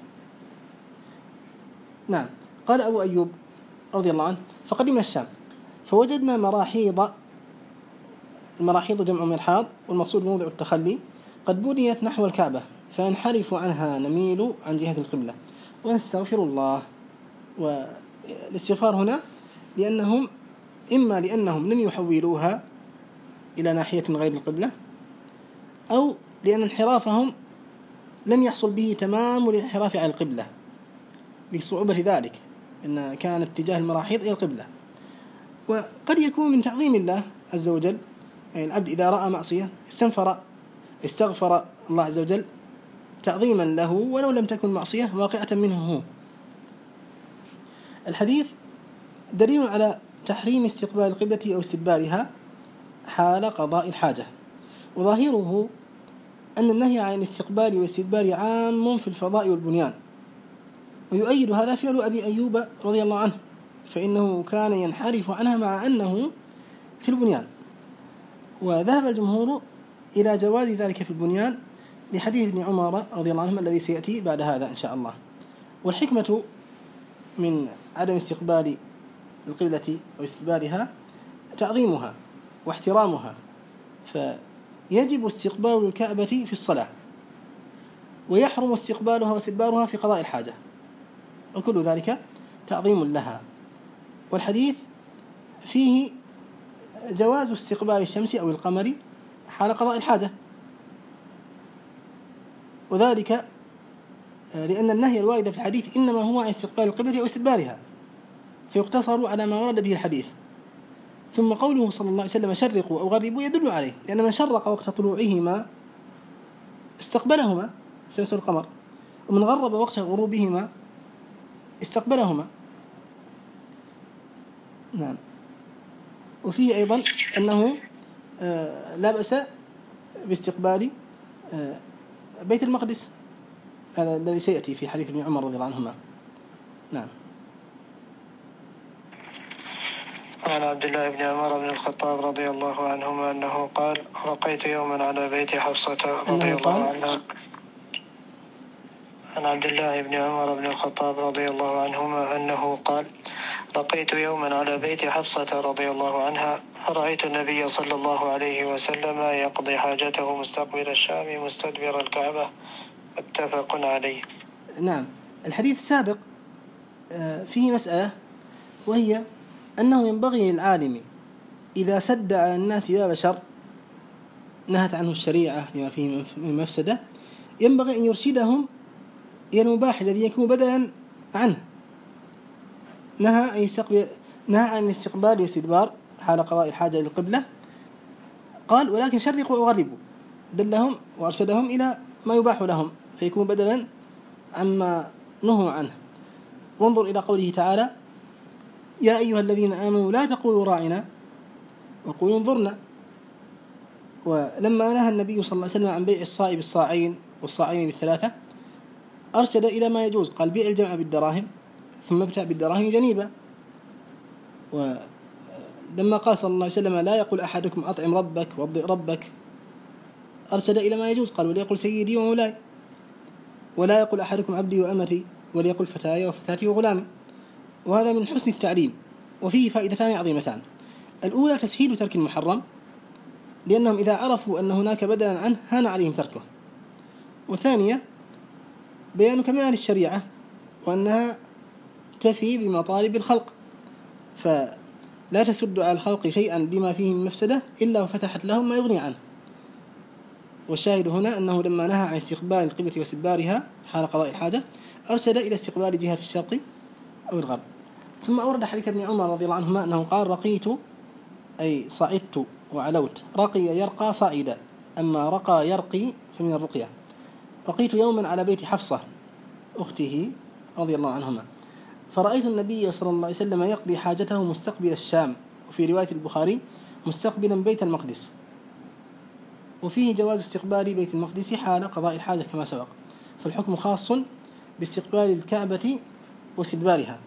نعم. قال أبو أيوب رضي الله عنه: فقدمنا الشام فوجدنا مراحيض، المراحيض جمع مرحاض والمقصود موضع التخلي، قد بنيت نحو الكعبة، فننحرف عنها نميل عن جهة القبلة ونستغفر الله. والاستغفار هنا لأنهم إما لأنهم لم يحولوها إلى ناحية غير القبلة، أو لأن انحرافهم لم يحصل به تمام الانحراف عن القبلة لصعوبة ذلك، إن كان اتجاه المراحيض إلى القبلة. وقد يكون من تعظيم الله عز وجل، يعني العبد إذا رأى معصية استغفر الله عز وجل تعظيما له ولو لم تكن معصية واقعة منه هو. الحديث دليل على تحريم استقبال القبلة أو استدبارها حال قضاء الحاجة، وظاهره أن النهي عن الاستقبال والاستدبار عام في الفضاء والبنيان. ويؤيد هذا فعل أبي أيوب رضي الله عنه، فإنه كان ينحرف عنها مع أنه في البنيان. وذهب الجمهور إلى جواز ذلك في البنيان لحديث ابن عمر رضي الله عنه الذي سيأتي بعد هذا إن شاء الله. والحكمة من عدم استقبال القبلة واستدبارها تعظيمها واحترامها، فيجب استقبال الكعبة في الصلاة، ويحرم استقبالها واستدبارها في قضاء الحاجة، وكل ذلك تعظيم لها. والحديث فيه جواز استقبال الشمس أو القمر حال قضاء الحاجة، وذلك لأن النهي الوارد في الحديث إنما هو عن استقبال القبلة أو استدبارها، فيقتصر على ما ورد به الحديث. ثم قوله صلى الله عليه وسلم شرقوا أو غربوا يدل عليه، لأن من شرق وقت طلوعهما استقبلهما الشمس والقمر، ومن غرب وقت غروبهما استقبلهما. نعم. وفيه أيضا أنه لا بأس باستقبال بيت المقدس، هذا الذي سيأتي في حديث ابن عمر رضي الله عنهما. نعم. عن عبد الله بن عمر بن الخطاب رضي الله عنهما أنه قال: رقيت يوما على بيت حفصة رضي الله عنها. عن عبد الله بن عمر بن الخطاب رضي الله عنهما أنه قال: لقيت يوما على بيت حفصة رضي الله عنها، فرأيت النبي صلى الله عليه وسلم يقضي حاجته مستقبل الشام مستدبر الكعبة. متفق عليه. نعم. الحديث السابق فيه مسألة، وهي أنه ينبغي للعالم إذا سد على الناس باب شر نهت عنه الشريعة لما فيه من مفسدة، ينبغي أن يرشدهم إلى المباح الذي يكون بدلا عنه. نهى عن الاستقبال والاستدبار حال قضاء الحاجة إلى القبلة، قال ولكن شرقوا وغربوا، دلهم وأرشدهم إلى ما يباح لهم فيكون بدلا عما نهوا عنه. وانظر إلى قوله تعالى: يا أيها الذين آمنوا لا تقولوا راعنا وقولوا انظرنا. ولما نهى النبي صلى الله عليه وسلم عن بيع الصاع بالصاعين والصاعين بالثلاثة أرشد إلى ما يجوز، قال: بيع الجمع بالدراهم ثم ابتع بالدراهم جنيبا. ولما قال صلى الله عليه وسلم: لا يقول أحدكم أطعم ربك وابضئ ربك، أرشد إلى ما يجوز، قال: وليقل سيدي ومولاي. ولا يقول أحدكم عبدي وأمتي، وليقل فتاي وفتاتي وغلامي. وهذا من حسن التعليم. وفيه فائدتان عظيمتان: الأولى تسهيل ترك المحرم، لأنهم إذا عرفوا أن هناك بدلا عنه هان عليهم تركه. والثانية بيان كمال الشريعة وأنها تفي بمطالب الخلق، فلا تسد على الخلق شيئا لما فيه من مفسدة إلا وفتحت لهم ما يغني عنه. والشاهد هنا أنه لما نهى عن استقبال القبلة واستدبارها حال قضاء الحاجة أرشد إلى استقبال جهة الشرق أو الغرب. ثم أورد حديث ابن عمر رضي الله عنهما أنه قال: رقيت أي صعدت وعلوت، رقي يرقى صعيدا، أما رقى يرقي فمن الرقية. رقيت يوما على بيت حفصة أخته رضي الله عنهما، فرأيت النبي صلى الله عليه وسلم يقضي حاجته مستقبل الشام، وفي رواية البخاري مستقبلا بيت المقدس، وفيه جواز استقبال بيت المقدس حال قضاء الحاجة كما سبق، فالحكم خاص باستقبال الكعبة واستدبارها.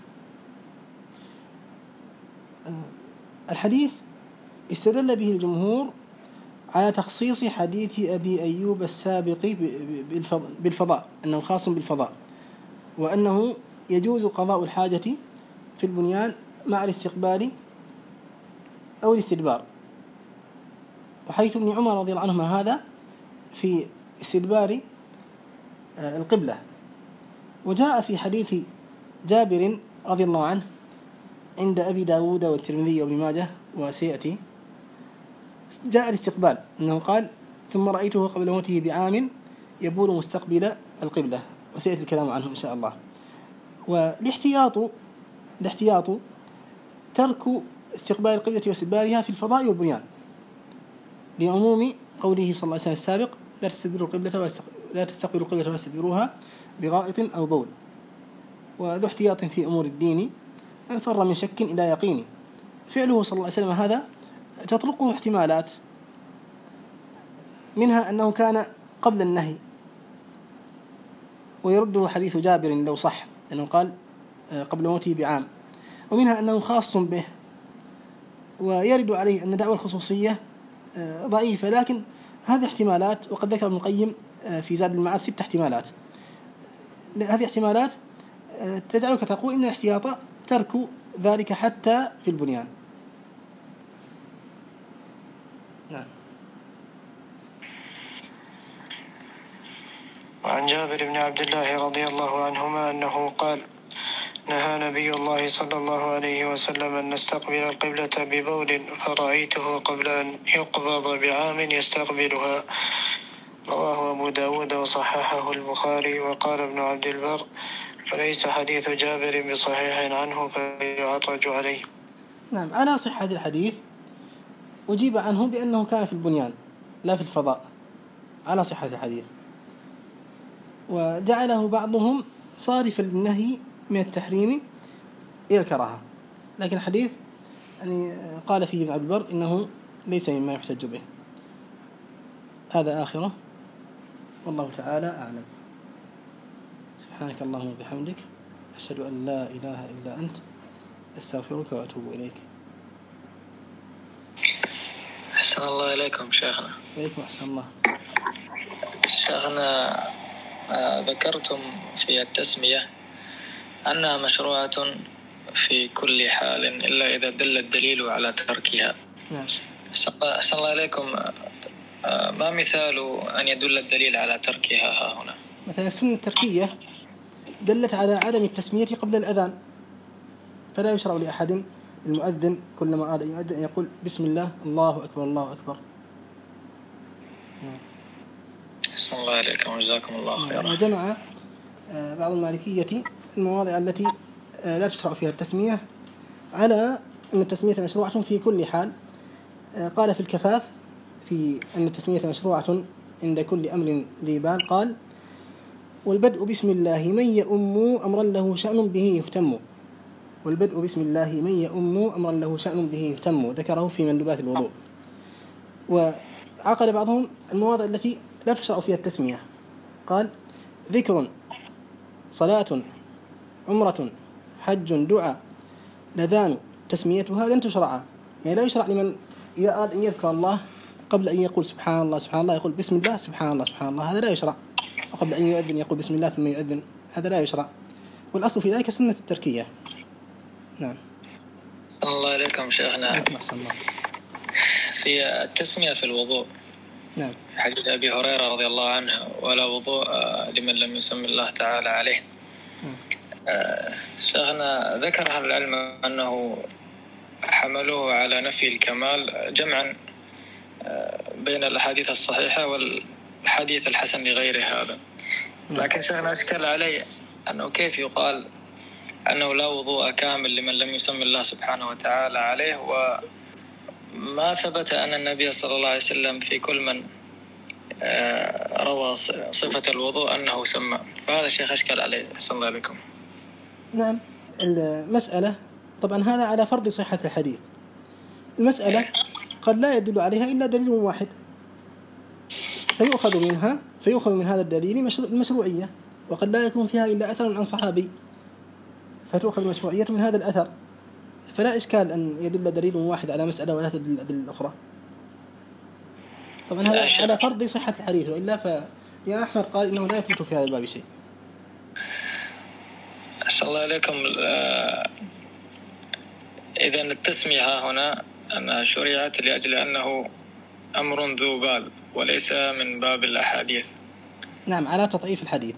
الحديث استدل به الجمهور على تخصيص حديث أبي أيوب السابق بالفضاء، أنه خاص بالفضاء، وأنه يجوز قضاء الحاجة في البنيان مع الاستقبال أو الاستدبار. وحيث ابن عمر رضي الله عنهما هذا في استدبار القبلة. وجاء في حديث جابر رضي الله عنه عند أبي داود والترمذي وابن ماجه وسيأتي، جاء الاستقبال أنه قال: ثم رأيته قبل موته بعام يبول مستقبل القبلة، وسيأتي الكلام عنه إن شاء الله. والاحتياط ترك استقبال القبلة واستدبارها في الفضاء والبنيان، لعموم قوله صلى الله عليه وسلم السابق: لا تستقبلوا القبلة ولا تستدبروها بغائط أو بول. وذو احتياط في أمور الدين من فر من شك إلى يقين. فعله صلى الله عليه وسلم هذا تطرقه احتمالات، منها أنه كان قبل النهي، ويرده حديث جابر لو صح أنه قال قبل موته بعام، ومنها أنه خاص به، ويرد عليه أن دعوى الخصوصية ضعيفة. لكن هذه احتمالات، وقد ذكر ابن القيم في زاد المعاد 6 احتمالات. هذه احتمالات تجعلك تقول إن الاحتياط ترك ذلك حتى في البنيان. نعم. وعن جابر بن عبد الله رضي الله عنهما أنه قال: نهى نبي الله صلى الله عليه وسلم أن نستقبل القبلة ببول، فرأيته قبل أن يقبض بعام يستقبلها. رواه أبو داود وصححه البخاري. وقال ابن عبد البر: فليس حديث جابر بصحيح عنه فيعرج عليه. نعم، على صحة الحديث أجيب عنه بأنه كان في البنيان لا في الفضاء، على صحة الحديث. وجعله بعضهم صارفا للنهي من التحريم إلى الكراهة، لكن الحديث يعني قال فيه ابن عبد البر إنه ليس مما يحتج به. هذا آخره، والله تعالى أعلم. سبحانك اللهم وبحمدك، أشهد أن لا إله إلا أنت، أستغفرك وأتوب إليك. أحسن الله إليكم شيخنا. إليكم أحسن الله. شيخنا، ذكرتم في التسمية أنها مشروعة في كل حال إلا إذا دل الدليل على تركها. نعم. أحسن الله إليكم، ما مثال أن يدل الدليل على تركها هنا؟ مثلا السنة التركية دلت على عدم التسمية قبل الأذان، فلا يشرع لأحد المؤذن كلما أراد أن يؤذن أن يقول بسم الله الله أكبر الله أكبر. أحسن الله إليكم وجزاكم الله خيرا. وجمع بعض المالكية المواضع التي لا تشرع فيها التسمية على أن التسمية مشروعة في كل حال. قال في الكفاف في أن التسمية مشروعة عند كل أمر ذي بال قال: والبدء بسم الله من يؤم أمرا له شأن به يهتم. والبدء بسم الله من يؤم أمرا له شأن به يهتم، ذكره في مندوبات الوضوء. وعقد بعضهم المواضع التي لا تشرع فيها التسمية، قال: ذكر، صلاة، عمرة، حج، دعاء، لذان، تسميتها لن تشرع. يعني لا يشرع لمن إذا أراد أن يذكر الله قبل أن يقول سبحان الله سبحان الله يقول بسم الله سبحان الله سبحان الله، هذا لا يشرع. وقبل أن يؤذن يقول بسم الله ثم يؤذن، هذا لا يشرع. والأصل في ذلك سنة التركية. نعم. الله عليكم شيخنا. في التسمية في الوضوء. نعم. حديث أبي هريرة رضي الله عنه: ولا وضوء لمن لم يسمي الله تعالى عليه. شيخنا، ذكر أهل العلم أنه حملوه على نفي الكمال جمعا بين الأحاديث الصحيحة والحديث الحسن لغير هذا. لكن شيخنا أشكل علي أنه كيف يقال أنه لا وضوء كامل لمن لم يسمي الله سبحانه وتعالى عليه، وما ثبت أن النبي صلى الله عليه وسلم في كل من روى صفة الوضوء أنه سمى. فهذا الشيخ أشكل عليه. أحسن الله عليكم. نعم. المسألة طبعا هذا على فرض صحة الحديث. المسألة قد لا يدل عليها إلا دليل واحد، فيؤخذ من هذا الدليل المشروعية، وقد لا يكون فيها إلا أثر عن صحابي، فتؤخذ المشروعية من هذا الأثر. فلا إشكال أن يدل دليل واحد على مسألة ولا تدل الأدلة الأخرى. طبعا هذا على فرض صحة الحديث، وإلا فيا أحمد قال إنه لا يثبت في هذا الباب شيء. أحسن الله عليكم. إذن التسمية هنا أنها شرعت لأجل أنه أمر ذو بال وليس من باب الأحاديث. نعم، على تضعيف الحديث،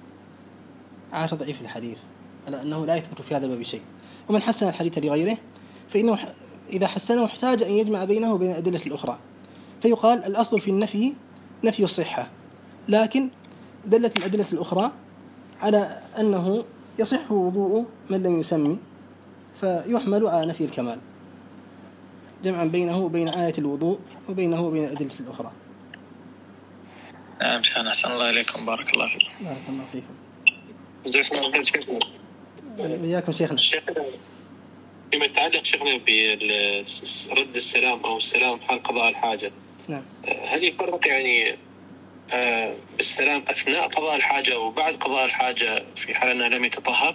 على أنه لا يثبت في هذا الباب شيء. ومن حسن الحديث لغيره فإنه إذا حسنه احتاج أن يجمع بينه وبين الأدلة الأخرى، فيقال الأصل في النفي نفي الصحة، لكن دلت الأدلة الأخرى على أنه يصح وضوء من لم يسمي، فيحمل على نفي الكمال، جمعا بينه وبين آية الوضوء وبينه وبين الأدلة الأخرى. نعم شيخنا، أحسن الله إليكم. بارك الله فيكم. بارك الله فيكم. جزاكم الله خير شيخنا. وإياكم شيخنا. فيما يتعلق شيخنا برد السلام أو السلام حال قضاء الحاجة. نعم. هل يفرق يعني بالسلام أثناء قضاء الحاجة وبعد قضاء الحاجة في حال أنه لم يتطهر؟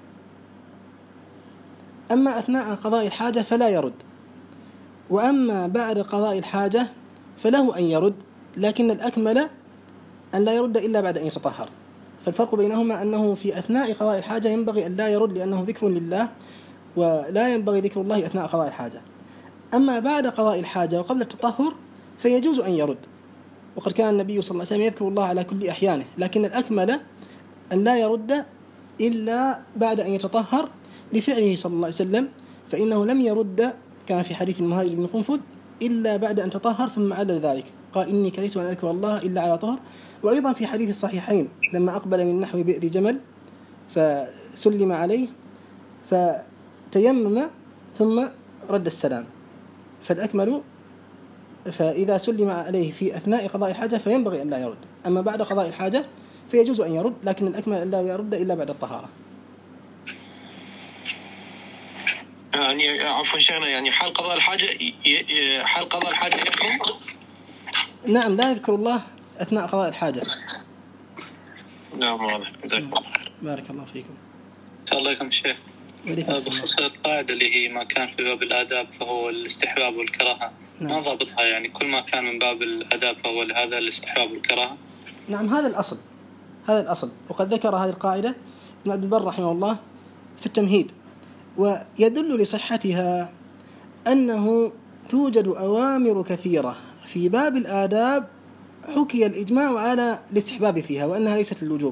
أما أثناء قضاء الحاجة فلا يرد، وأما بعد قضاء الحاجة فله أن يرد، لكن الأكمل أن لا يرد إلا بعد أن يتطهر. فالفرق بينهما أنه في أثناء قضاء الحاجة ينبغي أن لا يرد لأنه ذكر لله، ولا ينبغي ذكر الله أثناء قضاء الحاجة. أما بعد قضاء الحاجة وقبل التطهر فيجوز أن يرد، وقد كان النبي صلى الله عليه وسلم يذكر الله على كل أحيانه، لكن الأكمل أن لا يرد إلا بعد أن يتطهر لفعله صلى الله عليه وسلم، فإنه لم يرد كان في حديث المهاجر بن قنفذ إلا بعد أن تطهر ثم علل ذلك، قال إني كرهت أن أذكر الله إلا على طهر. وأيضا في حديث الصحيحين لما أقبل من نحو بئر جمل فسلم عليه فتيمم ثم رد السلام، فالأكمل فإذا سلم عليه في أثناء قضاء الحاجة فينبغي أن لا يرد، أما بعد قضاء الحاجة فيجوز أن يرد، لكن الأكمل أن لا يرد إلا بعد الطهارة. يعني عفوا شيخنا، يعني حال قضاء الحاجة يحرم؟ نعم، لا يذكر الله أثناء قضاء الحاجة. نعم واضح. جزاكم الله خير. بارك الله فيكم. صلى الله عليكم شيخ. بخصوص القاعدة اللي هي ما كان في باب الآداب فهو الاستحباب والكراهة، ما ضابطها؟ يعني كل ما كان من باب الآداب فهو هذا الاستحباب والكراهة. نعم، هذا الأصل، وقد ذكر هذه القاعدة ابن عبد البر رحمه الله في التمهيد. ويدل لصحتها أنه توجد أوامر كثيرة في باب الآداب حكي الإجماع على الاستحباب فيها وأنها ليست للوجوب،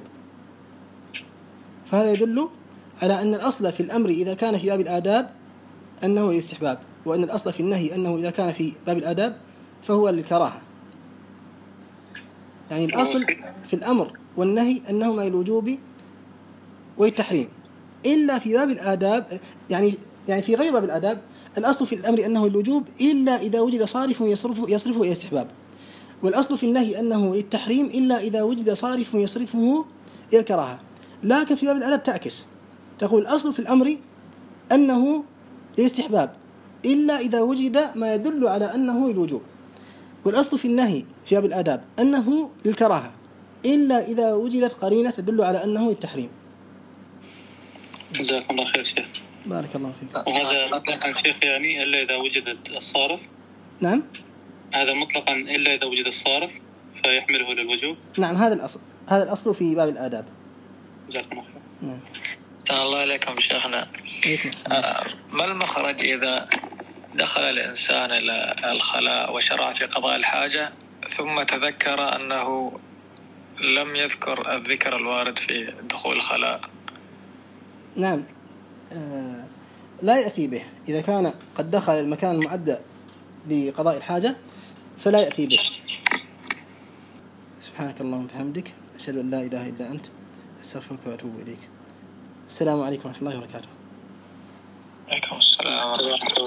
فهذا يدل على أن الأصل في الأمر إذا كان في باب الآداب أنه للاستحباب، وأن الأصل في النهي أنه إذا كان في باب الآداب فهو للكراهة. يعني الأصل في الأمر والنهي أنهما للوجوب والتحريم، إلا في باب الآداب، يعني في غير باب الآداب الأصل في الأمر أنه الوجوب إلا إذا وجد صارف يصرفه إلى الاستحباب، والأصل في النهي أنه التحريم إلا إذا وجد صارف يصرفه إلى الكراهة. لكن في باب الأدب تعكس، تقول الأصل في الأمر أنه للاستحباب إلا إذا وجد ما يدل على أنه الوجوب، والأصل في النهي في باب الآداب أنه للكراهة إلا إذا وجدت قرينة تدل على أنه التحريم. جزاكم الله خير شيخ. بارك الله فيك. وهذا مطلقا شيخ يعني إلا إذا وجدت الصارف؟ نعم، هذا مطلقا إلا إذا وجد الصارف فيحمله للوجوب؟ نعم، هذا الأصل، هذا الأصل في باب الآداب. جزاكم الله خير. نعم. أحسن الله إليكم شيخنا. ما المخرج إذا دخل الإنسان إلى الخلاء وشرع في قضاء الحاجة ثم تذكر أنه لم يذكر الذكر الوارد في دخول الخلاء؟ نعم، لا يأتي به. إذا كان قد دخل المكان المعد لقضاء الحاجة فلا يأتي به. سبحانك اللهم وبحمدك، أشهد أن لا إله إلا أنت، أستغفرك وأتوب إليك. السلام عليكم ورحمة الله وبركاته. عليكم السلام ورحمة الله.